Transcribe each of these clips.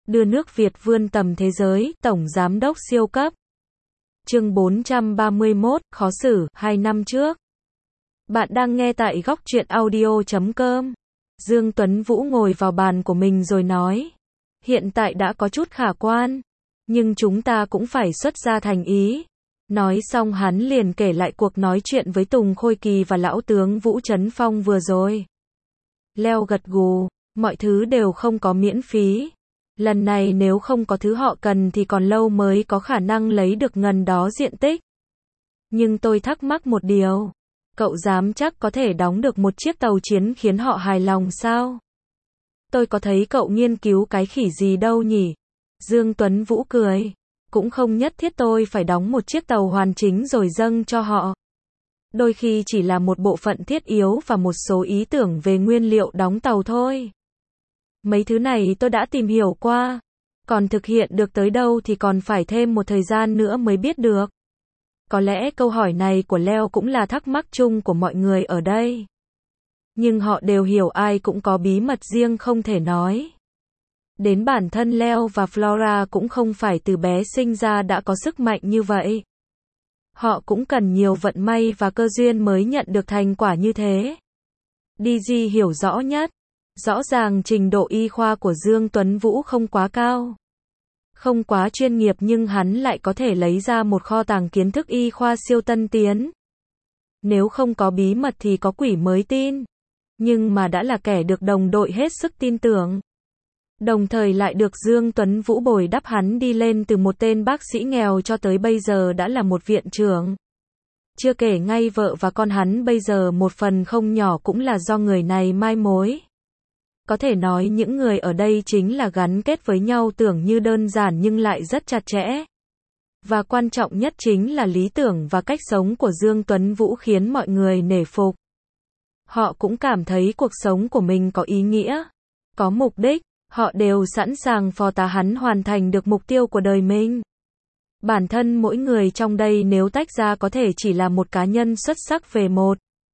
đưa nước Việt vươn tầm thế giới, Tổng Giám đốc siêu cấp. Chương 431, khó xử, 2 năm trước. Bạn đang nghe tại góc truyện audio.com. Dương Tuấn Vũ ngồi vào bàn của mình rồi nói. Hiện tại đã có chút khả quan, nhưng chúng ta cũng phải xuất ra thành ý. Nói xong hắn liền kể lại cuộc nói chuyện với Tùng Khôi Kỳ và lão tướng Vũ Trấn Phong vừa rồi. Leo gật gù, mọi thứ đều không có miễn phí. Lần này nếu không có thứ họ cần thì còn lâu mới có khả năng lấy được ngần đó diện tích. Nhưng tôi thắc mắc một điều. Cậu dám chắc có thể đóng được một chiếc tàu chiến khiến họ hài lòng sao? Tôi có thấy cậu nghiên cứu cái khỉ gì đâu nhỉ? Dương Tuấn Vũ cười. Cũng không nhất thiết tôi phải đóng một chiếc tàu hoàn chính rồi dâng cho họ. Đôi khi chỉ là một bộ phận thiết yếu và một số ý tưởng về nguyên liệu đóng tàu thôi. Mấy thứ này tôi đã tìm hiểu qua. Còn thực hiện được tới đâu thì còn phải thêm một thời gian nữa mới biết được. Có lẽ câu hỏi này của Leo cũng là thắc mắc chung của mọi người ở đây. Nhưng họ đều hiểu ai cũng có bí mật riêng không thể nói. Đến bản thân Leo và Flora cũng không phải từ bé sinh ra đã có sức mạnh như vậy. Họ cũng cần nhiều vận may và cơ duyên mới nhận được thành quả như thế. DG hiểu rõ nhất. Rõ ràng trình độ y khoa của Dương Tuấn Vũ không quá cao. Không quá chuyên nghiệp nhưng hắn lại có thể lấy ra một kho tàng kiến thức y khoa siêu tân tiến. Nếu không có bí mật thì có quỷ mới tin. Nhưng mà đã là kẻ được đồng đội hết sức tin tưởng. Đồng thời lại được Dương Tuấn Vũ bồi đắp hắn đi lên từ một tên bác sĩ nghèo cho tới bây giờ đã là một viện trưởng. Chưa kể ngay vợ và con hắn bây giờ một phần không nhỏ cũng là do người này mai mối. Có thể nói những người ở đây chính là gắn kết với nhau tưởng như đơn giản nhưng lại rất chặt chẽ. Và quan trọng nhất chính là lý tưởng và cách sống của Dương Tuấn Vũ khiến mọi người nể phục. Họ cũng cảm thấy cuộc sống của mình có ý nghĩa, có mục đích, họ đều sẵn sàng phò tá hắn hoàn thành được mục tiêu của đời mình. Bản thân mỗi người trong đây nếu tách ra có thể chỉ là một cá nhân xuất sắc về một,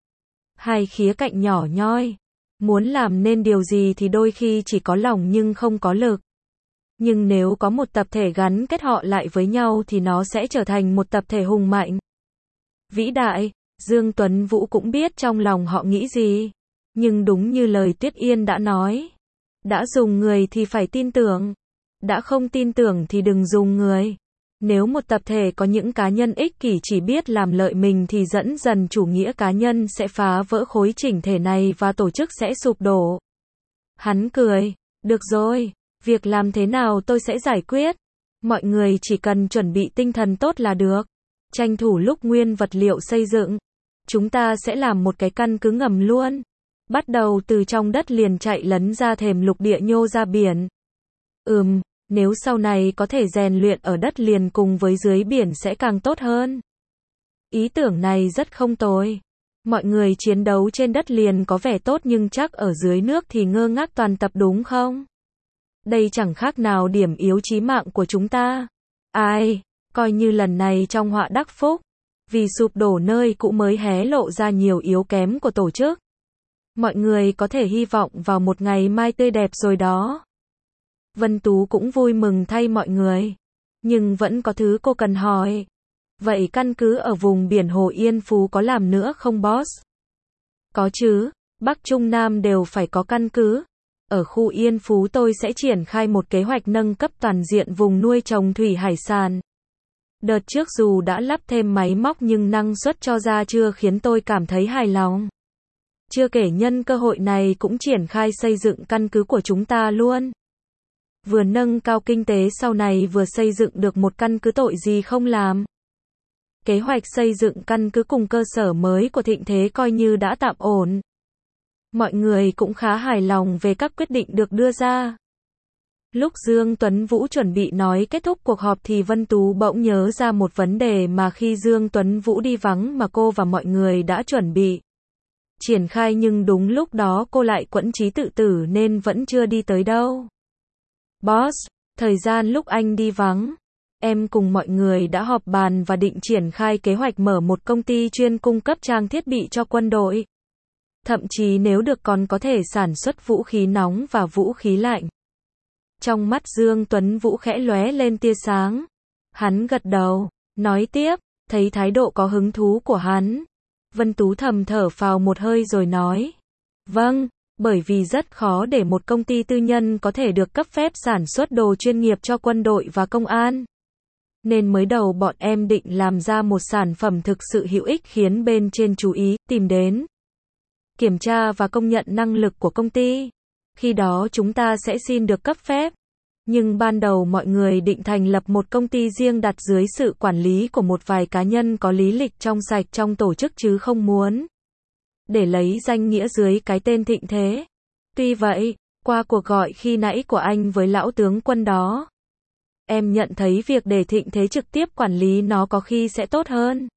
hai khía cạnh nhỏ nhoi. Muốn làm nên điều gì thì đôi khi chỉ có lòng nhưng không có lực. Nhưng nếu có một tập thể gắn kết họ lại với nhau thì nó sẽ trở thành một tập thể hùng mạnh. Vĩ đại, Dương Tuấn Vũ cũng biết trong lòng họ nghĩ gì. Nhưng đúng như lời Tuyết Yên đã nói. Đã dùng người thì phải tin tưởng. Đã không tin tưởng thì đừng dùng người. Nếu một tập thể có những cá nhân ích kỷ chỉ biết làm lợi mình thì dẫn dần chủ nghĩa cá nhân sẽ phá vỡ khối chỉnh thể này và tổ chức sẽ sụp đổ. Hắn cười, được rồi, việc làm thế nào tôi sẽ giải quyết. Mọi người chỉ cần chuẩn bị tinh thần tốt là được. Tranh thủ lúc nguyên vật liệu xây dựng. Chúng ta sẽ làm một cái căn cứ ngầm luôn. Bắt đầu từ trong đất liền chạy lấn ra thềm lục địa nhô ra biển. Nếu sau này có thể rèn luyện ở đất liền cùng với dưới biển sẽ càng tốt hơn. Ý tưởng này rất không tồi. Mọi người chiến đấu trên đất liền có vẻ tốt nhưng chắc ở dưới nước thì ngơ ngác toàn tập đúng không? Đây chẳng khác nào điểm yếu chí mạng của chúng ta. Ai, coi như lần này trong họa đắc phúc. Vì sụp đổ nơi cũ mới hé lộ ra nhiều yếu kém của tổ chức. Mọi người có thể hy vọng vào một ngày mai tươi đẹp rồi đó. Vân Tú cũng vui mừng thay mọi người. Nhưng vẫn có thứ cô cần hỏi. Vậy căn cứ ở vùng biển Hồ Yên Phú có làm nữa không boss? Có chứ, Bắc Trung Nam đều phải có căn cứ. Ở khu Yên Phú tôi sẽ triển khai một kế hoạch nâng cấp toàn diện vùng nuôi trồng thủy hải sản. Đợt trước dù đã lắp thêm máy móc nhưng năng suất cho ra chưa khiến tôi cảm thấy hài lòng. Chưa kể nhân cơ hội này cũng triển khai xây dựng căn cứ của chúng ta luôn. Vừa nâng cao kinh tế sau này vừa xây dựng được một căn cứ tội gì không làm. Kế hoạch xây dựng căn cứ cùng cơ sở mới của Thịnh Thế coi như đã tạm ổn. Mọi người cũng khá hài lòng về các quyết định được đưa ra. Lúc Dương Tuấn Vũ chuẩn bị nói kết thúc cuộc họp thì Vân Tú bỗng nhớ ra một vấn đề mà khi Dương Tuấn Vũ đi vắng mà cô và mọi người đã chuẩn bị triển khai nhưng đúng lúc đó cô lại quẫn trí tự tử nên vẫn chưa đi tới đâu. Boss, thời gian lúc anh đi vắng, em cùng mọi người đã họp bàn và định triển khai kế hoạch mở một công ty chuyên cung cấp trang thiết bị cho quân đội. Thậm chí nếu được còn có thể sản xuất vũ khí nóng và vũ khí lạnh. Trong mắt Dương Tuấn Vũ khẽ lóe lên tia sáng. Hắn gật đầu, nói tiếp, thấy thái độ có hứng thú của hắn. Vân Tú thầm thở phào một hơi rồi nói. Vâng, bởi vì rất khó để một công ty tư nhân có thể được cấp phép sản xuất đồ chuyên nghiệp cho quân đội và công an. Nên mới đầu bọn em định làm ra một sản phẩm thực sự hữu ích khiến bên trên chú ý, tìm đến. Kiểm tra và công nhận năng lực của công ty. Khi đó chúng ta sẽ xin được cấp phép. Nhưng ban đầu mọi người định thành lập một công ty riêng đặt dưới sự quản lý của một vài cá nhân có lý lịch trong sạch trong tổ chức chứ không muốn để lấy danh nghĩa dưới cái tên Thịnh Thế. Tuy vậy, qua cuộc gọi khi nãy của anh với lão tướng quân đó, em nhận thấy việc để Thịnh Thế trực tiếp quản lý nó có khi sẽ tốt hơn.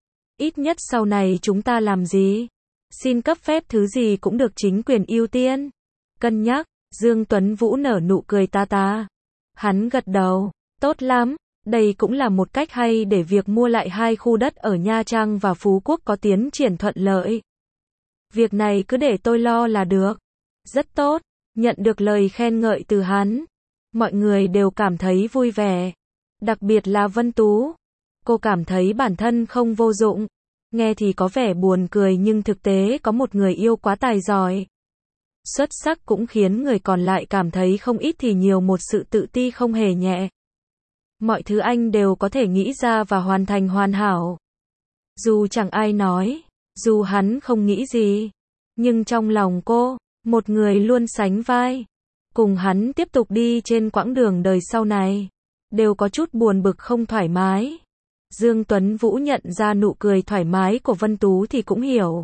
Ít nhất sau này chúng ta làm gì? Xin cấp phép thứ gì cũng được chính quyền ưu tiên. Cân nhắc, Dương Tuấn Vũ nở nụ cười ta ta. Hắn gật đầu, tốt lắm, đây cũng là một cách hay để việc mua lại 2 khu đất ở Nha Trang và Phú Quốc có tiến triển thuận lợi. Việc này cứ để tôi lo là được. Rất tốt, nhận được lời khen ngợi từ hắn. Mọi người đều cảm thấy vui vẻ. Đặc biệt là Vân Tú. Cô cảm thấy bản thân không vô dụng. Nghe thì có vẻ buồn cười nhưng thực tế có một người yêu quá tài giỏi. Xuất sắc cũng khiến người còn lại cảm thấy không ít thì nhiều một sự tự ti không hề nhẹ. Mọi thứ anh đều có thể nghĩ ra và hoàn thành hoàn hảo. Dù chẳng ai nói, dù hắn không nghĩ gì, nhưng trong lòng cô, một người luôn sánh vai, cùng hắn tiếp tục đi trên quãng đường đời sau này, đều có chút buồn bực không thoải mái. Dương Tuấn Vũ nhận ra nụ cười thoải mái của Vân Tú thì cũng hiểu.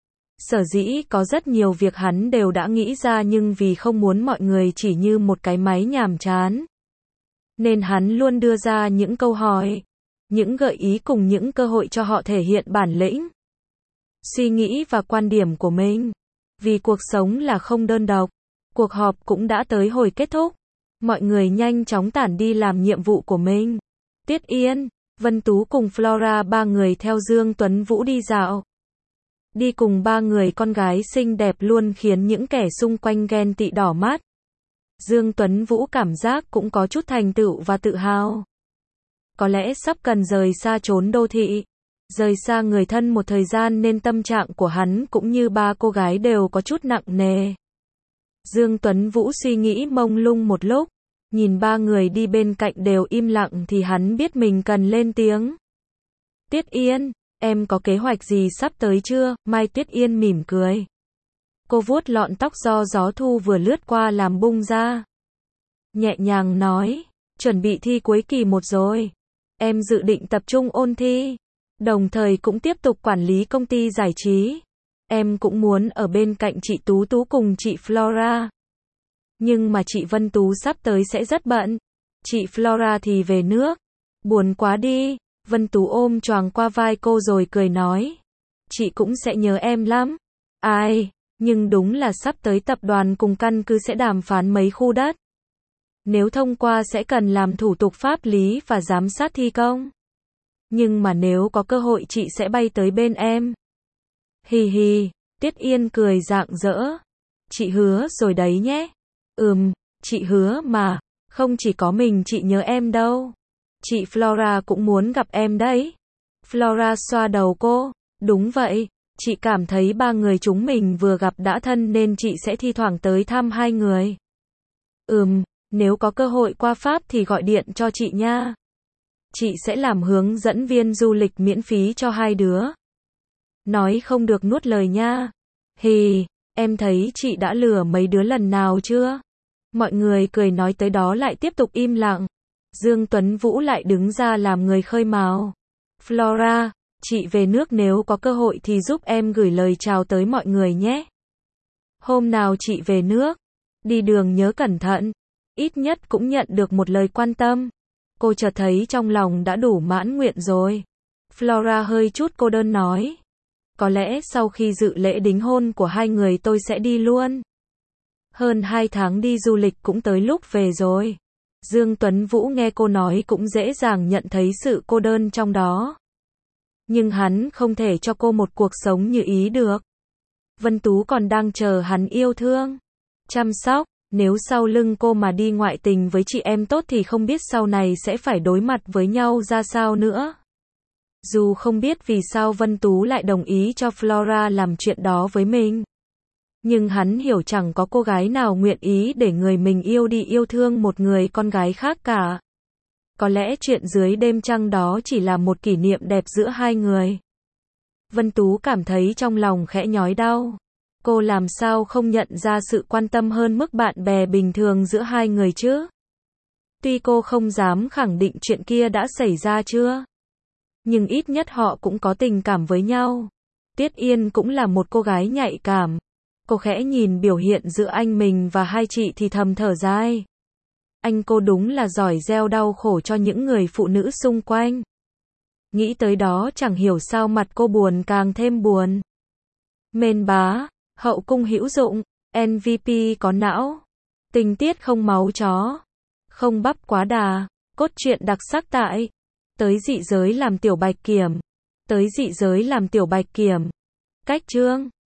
Sở dĩ có rất nhiều việc hắn đều đã nghĩ ra nhưng vì không muốn mọi người chỉ như một cái máy nhàm chán. Nên hắn luôn đưa ra những câu hỏi, những gợi ý cùng những cơ hội cho họ thể hiện bản lĩnh, suy nghĩ và quan điểm của mình. Vì cuộc sống là không đơn độc. Cuộc họp cũng đã tới hồi kết thúc. Mọi người nhanh chóng tản đi làm nhiệm vụ của mình. Tiết Yên, Vân Tú cùng Flora 3 người theo Dương Tuấn Vũ đi dạo. Đi cùng 3 người con gái xinh đẹp luôn khiến những kẻ xung quanh ghen tị đỏ mắt. Dương Tuấn Vũ cảm giác cũng có chút thành tựu và tự hào. Có lẽ sắp cần rời xa chốn đô thị, rời xa người thân một thời gian nên tâm trạng của hắn cũng như 3 cô gái đều có chút nặng nề. Dương Tuấn Vũ suy nghĩ mông lung một lúc, nhìn 3 người đi bên cạnh đều im lặng thì hắn biết mình cần lên tiếng. Tiết Yên, em có kế hoạch gì sắp tới chưa? Mai Tiết Yên mỉm cười. Cô vuốt lọn tóc do gió thu vừa lướt qua làm bung ra. Nhẹ nhàng nói, chuẩn bị thi cuối kỳ 1 rồi. Em dự định tập trung ôn thi, đồng thời cũng tiếp tục quản lý công ty giải trí. Em cũng muốn ở bên cạnh chị Tú Tú cùng chị Flora. Nhưng mà chị Vân Tú sắp tới sẽ rất bận. Chị Flora thì về nước. Buồn quá đi. Vân Tú ôm choàng qua vai cô rồi cười nói. Chị cũng sẽ nhớ em lắm. Ai, nhưng đúng là sắp tới tập đoàn cùng căn cứ sẽ đàm phán mấy khu đất. Nếu thông qua sẽ cần làm thủ tục pháp lý và giám sát thi công. Nhưng mà nếu có cơ hội chị sẽ bay tới bên em. Hì hì, Tiết Yên cười rạng rỡ. Chị hứa rồi đấy nhé. Chị hứa mà, không chỉ có mình chị nhớ em đâu. Chị Flora cũng muốn gặp em đấy. Flora xoa đầu cô. Đúng vậy, chị cảm thấy 3 người chúng mình vừa gặp đã thân nên chị sẽ thi thoảng tới thăm 2 người. Nếu có cơ hội qua Pháp thì gọi điện cho chị nha. Chị sẽ làm hướng dẫn viên du lịch miễn phí cho 2 đứa. Nói không được nuốt lời nha. Hì, em thấy chị đã lừa mấy đứa lần nào chưa? Mọi người cười nói tới đó lại tiếp tục im lặng. Dương Tuấn Vũ lại đứng ra làm người khơi mào. Flora, chị về nước nếu có cơ hội thì giúp em gửi lời chào tới mọi người nhé. Hôm nào chị về nước, đi đường nhớ cẩn thận. Ít nhất cũng nhận được một lời quan tâm. Cô chợt thấy trong lòng đã đủ mãn nguyện rồi. Flora hơi chút cô đơn nói. Có lẽ sau khi dự lễ đính hôn của 2 người tôi sẽ đi luôn. Hơn 2 tháng đi du lịch cũng tới lúc về rồi. Dương Tuấn Vũ nghe cô nói cũng dễ dàng nhận thấy sự cô đơn trong đó. Nhưng hắn không thể cho cô một cuộc sống như ý được. Vân Tú còn đang chờ hắn yêu thương, chăm sóc, Nếu sau lưng cô mà đi ngoại tình với chị em tốt thì không biết sau này sẽ phải đối mặt với nhau ra sao nữa. Dù không biết vì sao Vân Tú lại đồng ý cho Flora làm chuyện đó với mình. Nhưng hắn hiểu chẳng có cô gái nào nguyện ý để người mình yêu đi yêu thương một người con gái khác cả. Có lẽ chuyện dưới đêm trăng đó chỉ là một kỷ niệm đẹp giữa hai người. Vân Tú cảm thấy trong lòng khẽ nhói đau. Cô làm sao không nhận ra sự quan tâm hơn mức bạn bè bình thường giữa hai người chứ? Tuy cô không dám khẳng định chuyện kia đã xảy ra chưa, nhưng ít nhất họ cũng có tình cảm với nhau. Tuyết Yên cũng là một cô gái nhạy cảm. Cô khẽ nhìn biểu hiện giữa anh mình và hai chị thì thầm thở dài. Anh cô đúng là giỏi gieo đau khổ cho những người phụ nữ xung quanh. Nghĩ tới đó chẳng hiểu sao mặt cô buồn càng thêm buồn. Mên bá, hậu cung hữu dụng, MVP có não, tình tiết không máu chó, không bắp quá đà, cốt truyện đặc sắc tại Tới dị giới làm tiểu bạch kiểm. Tới dị giới làm tiểu bạch kiểm. Cách chương